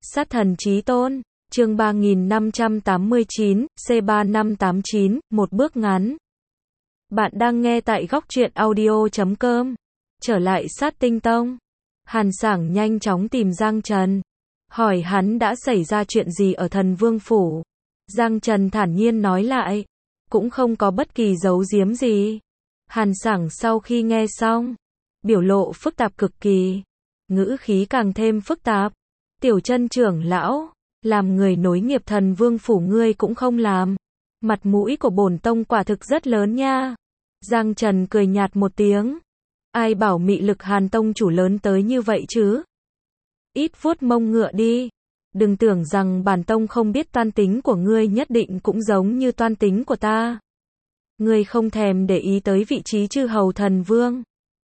Sát thần chí tôn, chương 3589, C3589, một bước ngắn. Bạn đang nghe tại góc truyện audio.com. Trở lại Sát Tinh Tông. Hàn Sảng nhanh chóng tìm Giang Trần. Hỏi hắn đã xảy ra chuyện gì ở Thần Vương Phủ. Giang Trần thản nhiên nói lại. Cũng không có bất kỳ giấu giếm gì. Hàn Sảng sau khi nghe xong. Biểu lộ phức tạp cực kỳ. Ngữ khí càng thêm phức tạp. Tiểu Chân trưởng lão, làm người nối nghiệp Thần Vương Phủ ngươi cũng không làm. Mặt mũi của bổn tông quả thực rất lớn nha. Giang Trần cười nhạt một tiếng. Ai bảo mị lực Hàn tông chủ lớn tới như vậy chứ? Ít vuốt mông ngựa đi. Đừng tưởng rằng bản tông không biết toan tính của ngươi nhất định cũng giống như toan tính của ta. Ngươi không thèm để ý tới vị trí chư hầu thần vương.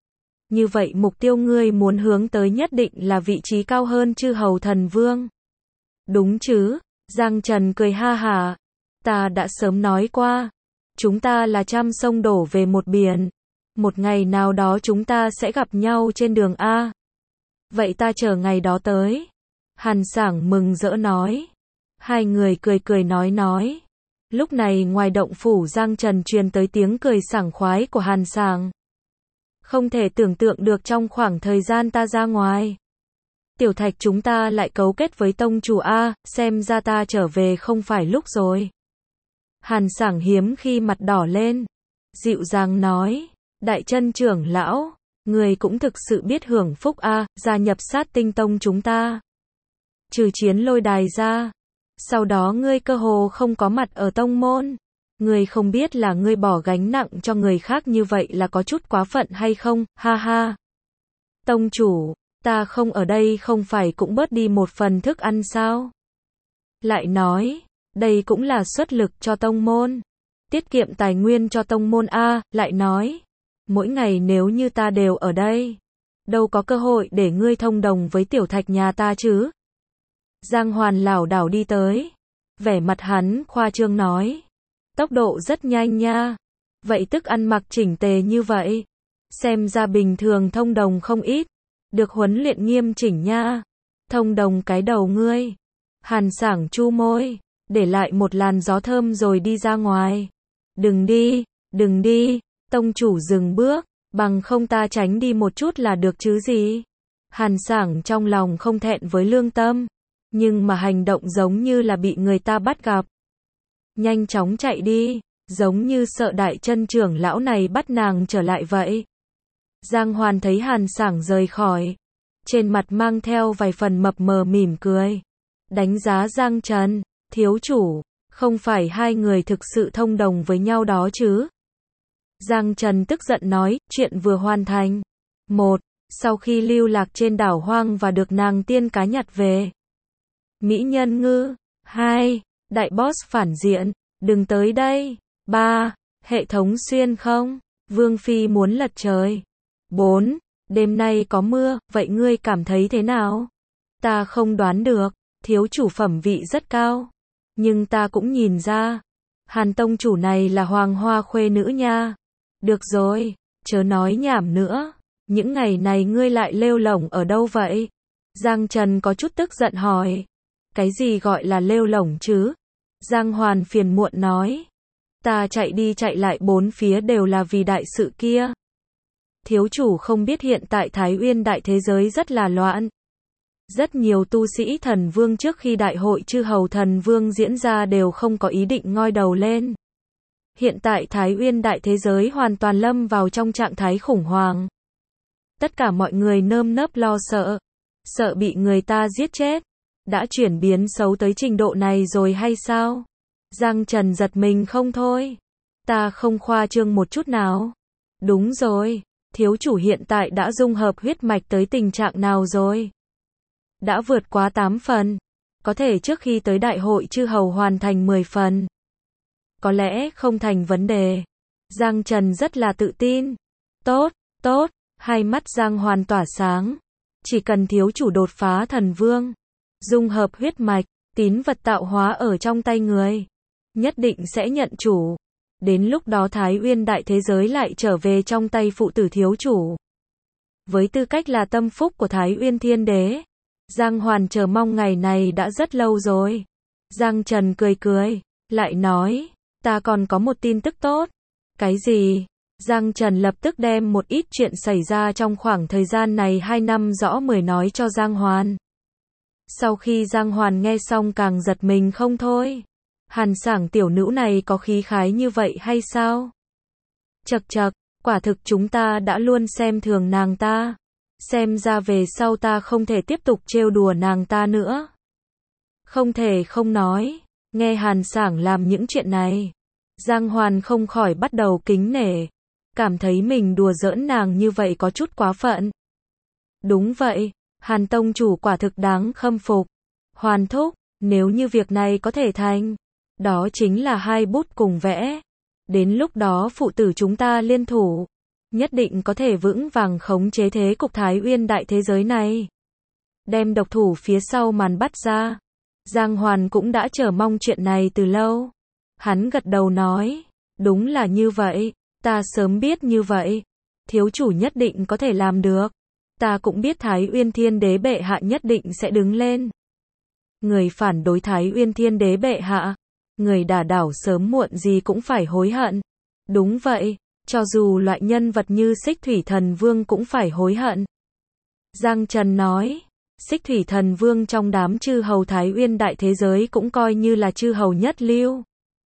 Như vậy mục tiêu ngươi muốn hướng tới nhất định là vị trí cao hơn chư hầu thần vương. Đúng chứ? Giang Trần cười ha hả. Ta đã sớm nói qua. Chúng ta là trăm sông đổ về một biển. Một ngày nào đó chúng ta sẽ gặp nhau trên đường A. Vậy ta chờ ngày đó tới. Hàn Sảng mừng rỡ nói. Hai người cười cười nói. Lúc này ngoài động phủ Giang Trần truyền tới tiếng cười sảng khoái của Hàn Sảng. Không thể tưởng tượng được trong khoảng thời gian ta ra ngoài. Tiểu Thạch chúng ta lại cấu kết với tông chủ A, xem ra ta trở về không phải lúc rồi. Hàn Sảng hiếm khi mặt đỏ lên. Dịu dàng nói. Đại Chân trưởng lão, người cũng thực sự biết hưởng phúc A, gia nhập Sát Tinh Tông chúng ta. Trừ chiến lôi đài ra. Sau đó ngươi cơ hồ không có mặt ở tông môn. Ngươi không biết là ngươi bỏ gánh nặng cho người khác như vậy là có chút quá phận hay không, ha ha. Tông chủ, ta không ở đây không phải cũng bớt đi một phần thức ăn sao? Lại nói, đây cũng là xuất lực cho tông môn. Tiết kiệm tài nguyên cho tông môn A, lại nói. Mỗi ngày nếu như ta đều ở đây, đâu có cơ hội để ngươi thông đồng với Tiểu Thạch nhà ta chứ? Giang Hoàn lảo đảo đi tới. Vẻ mặt hắn khoa trương nói. Tốc độ rất nhanh nha. Vậy tức ăn mặc chỉnh tề như vậy. Xem ra bình thường thông đồng không ít. Được huấn luyện nghiêm chỉnh nha. Thông đồng cái đầu ngươi. Hàn Sảng chu môi. Để lại một làn gió thơm rồi đi ra ngoài. Đừng đi. Tông chủ dừng bước. Bằng không ta tránh đi một chút là được chứ gì. Hàn Sảng trong lòng không thẹn với lương tâm. Nhưng mà hành động giống như là bị người ta bắt gặp. Nhanh chóng chạy đi, giống như sợ Đại Chân trưởng lão này bắt nàng trở lại vậy. Giang Hoàn thấy Hàn Sảng rời khỏi. Trên mặt mang theo vài phần mập mờ mỉm cười. Đánh giá Giang Trần, thiếu chủ, không phải hai người thực sự thông đồng với nhau đó chứ. Giang Trần tức giận nói, chuyện vừa hoàn thành. 1. Sau khi lưu lạc trên đảo hoang và được nàng tiên cá nhặt về. Mỹ nhân ngư. 2. Đại boss phản diện. Đừng tới đây. 3. Hệ thống xuyên không. Vương Phi muốn lật trời. 4. Đêm nay có mưa, vậy ngươi cảm thấy thế nào? Ta không đoán được. Thiếu chủ phẩm vị rất cao. Nhưng ta cũng nhìn ra. Hàn tông chủ này là hoàng hoa khuê nữ nha. Được rồi, chớ nói nhảm nữa. Những ngày này ngươi lại lêu lổng ở đâu vậy? Giang Trần có chút tức giận hỏi. Cái gì gọi là lêu lổng chứ? Giang Hoàn phiền muộn nói. Ta chạy đi chạy lại bốn phía đều là vì đại sự kia. Thiếu chủ không biết hiện tại Thái Uyên đại thế giới rất là loạn. Rất nhiều tu sĩ thần vương trước khi đại hội chư hầu thần vương diễn ra đều không có ý định ngoi đầu lên. Hiện tại Thái Uyên đại thế giới hoàn toàn lâm vào trong trạng thái khủng hoảng. Tất cả mọi người nơm nớp lo sợ. Sợ bị người ta giết chết. Đã chuyển biến xấu tới trình độ này rồi hay sao? Giang Trần giật mình không thôi. Ta không khoa trương một chút nào. Đúng rồi, thiếu chủ hiện tại đã dung hợp huyết mạch tới tình trạng nào rồi? Đã vượt quá 8 phần. Có thể trước khi tới đại hội chư hầu hoàn thành 10 phần. Có lẽ không thành vấn đề. Giang Trần rất là tự tin. Tốt, hai mắt Giang Hoàn tỏa sáng. Chỉ cần thiếu chủ đột phá thần vương. Dung hợp huyết mạch, tín vật tạo hóa ở trong tay người. Nhất định sẽ nhận chủ. Đến lúc đó Thái Uyên đại thế giới lại trở về trong tay phụ tử thiếu chủ. Với tư cách là tâm phúc của Thái Uyên Thiên Đế. Giang Hoàn chờ mong ngày này đã rất lâu rồi. Giang Trần cười cười, lại nói, ta còn có một tin tức tốt. Cái gì? Giang Trần lập tức đem một ít chuyện xảy ra trong khoảng thời gian này 2 năm rõ mười nói cho Giang Hoàn. Sau khi Giang Hoàn nghe xong càng giật mình không thôi. Hàn Sảng tiểu nữ này có khí khái như vậy hay sao? Chậc chậc, quả thực chúng ta đã luôn xem thường nàng ta. Xem ra về sau ta không thể tiếp tục trêu đùa nàng ta nữa. Không thể không nói, nghe Hàn Sảng làm những chuyện này, Giang Hoàn không khỏi bắt đầu kính nể, cảm thấy mình đùa giỡn nàng như vậy có chút quá phận. Đúng vậy, Hàn tông chủ quả thực đáng khâm phục. Hoàn thúc, nếu như việc này có thể thành, đó chính là 2 bút cùng vẽ. Đến lúc đó phụ tử chúng ta liên thủ, nhất định có thể vững vàng khống chế thế cục Thái Uyên đại thế giới này. Đem độc thủ phía sau màn bắt ra. Giang Hoàn cũng đã chờ mong chuyện này từ lâu. Hắn gật đầu nói, đúng là như vậy, ta sớm biết như vậy. Thiếu chủ nhất định có thể làm được. Ta cũng biết Thái Uyên Thiên Đế bệ hạ nhất định sẽ đứng lên. Người phản đối Thái Uyên Thiên Đế bệ hạ, người đả đảo sớm muộn gì cũng phải hối hận. Đúng vậy, cho dù loại nhân vật như Xích Thủy Thần Vương cũng phải hối hận. Giang Trần nói, Xích Thủy Thần Vương trong đám chư hầu Thái Uyên đại thế giới cũng coi như là chư hầu nhất lưu.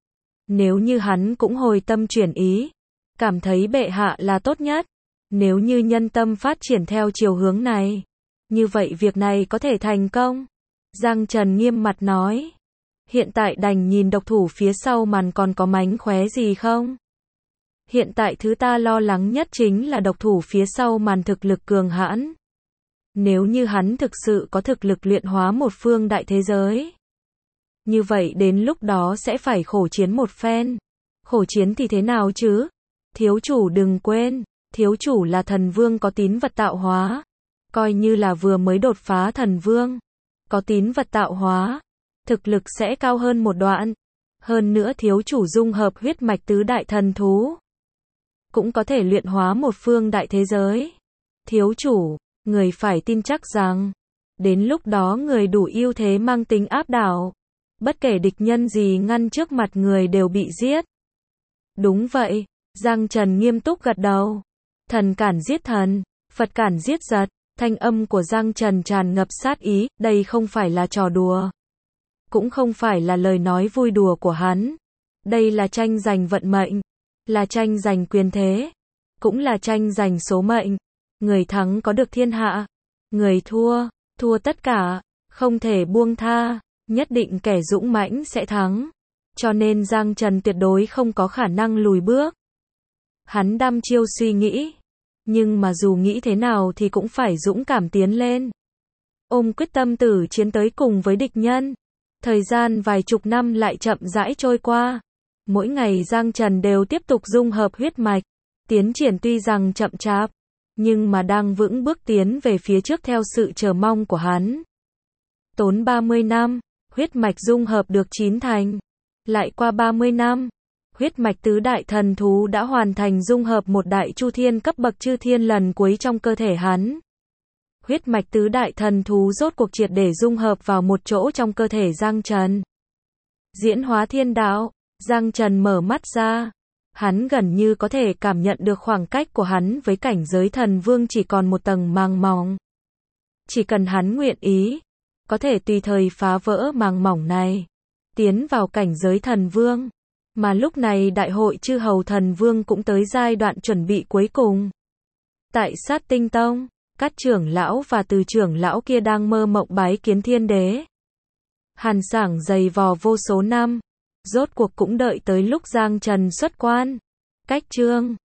Nếu như hắn cũng hồi tâm chuyển ý, cảm thấy bệ hạ là tốt nhất, nếu như nhân tâm phát triển theo chiều hướng này, như vậy việc này có thể thành công. Giang Trần nghiêm mặt nói, hiện tại đành nhìn độc thủ phía sau màn còn có mánh khóe gì không? Hiện tại thứ ta lo lắng nhất chính là độc thủ phía sau màn thực lực cường hãn. Nếu như hắn thực sự có thực lực luyện hóa một phương đại thế giới, như vậy đến lúc đó sẽ phải khổ chiến một phen. Khổ chiến thì thế nào chứ? Thiếu chủ đừng quên, thiếu chủ là thần vương có tín vật tạo hóa. Coi như là vừa mới đột phá thần vương, có tín vật tạo hóa, thực lực sẽ cao hơn một đoạn. Hơn nữa thiếu chủ dung hợp huyết mạch tứ đại thần thú, cũng có thể luyện hóa một phương đại thế giới. Thiếu chủ, người phải tin chắc rằng, đến lúc đó người đủ ưu thế mang tính áp đảo. Bất kể địch nhân gì ngăn trước mặt người đều bị giết. Đúng vậy, Giang Trần nghiêm túc gật đầu. Thần cản giết thần, Phật cản giết giật. Thanh âm của Giang Trần tràn ngập sát ý, đây không phải là trò đùa. Cũng không phải là lời nói vui đùa của hắn. Đây là tranh giành vận mệnh, là tranh giành quyền thế, cũng là tranh giành số mệnh. Người thắng có được thiên hạ, người thua, thua tất cả, không thể buông tha, nhất định kẻ dũng mãnh sẽ thắng. Cho nên Giang Trần tuyệt đối không có khả năng lùi bước. Hắn đăm chiêu suy nghĩ, nhưng mà dù nghĩ thế nào thì cũng phải dũng cảm tiến lên. Ôm quyết tâm tử chiến tới cùng với địch nhân. Thời gian vài chục năm lại chậm rãi trôi qua. Mỗi ngày Giang Trần đều tiếp tục dung hợp huyết mạch. Tiến triển tuy rằng chậm chạp, nhưng mà đang vững bước tiến về phía trước theo sự chờ mong của hắn. Tốn 30 năm, huyết mạch dung hợp được 9 thành. Lại qua 30 năm, huyết mạch tứ đại thần thú đã hoàn thành dung hợp một đại chu thiên cấp bậc chư thiên lần cuối trong cơ thể hắn. Huyết mạch tứ đại thần thú rốt cuộc triệt để dung hợp vào một chỗ trong cơ thể Giang Trần. Diễn hóa thiên đạo, Giang Trần mở mắt ra. Hắn gần như có thể cảm nhận được khoảng cách của hắn với cảnh giới thần vương chỉ còn một tầng màng mỏng. Chỉ cần hắn nguyện ý, có thể tùy thời phá vỡ màng mỏng này, tiến vào cảnh giới thần vương. Mà lúc này đại hội chư hầu thần vương cũng tới giai đoạn chuẩn bị cuối cùng. Tại Sát Tinh Tông, các trưởng lão và từ trưởng lão kia đang mơ mộng bái kiến thiên đế. Hàn Sảng dày vò vô số năm, rốt cuộc cũng đợi tới lúc Giang Trần xuất quan. Cách chương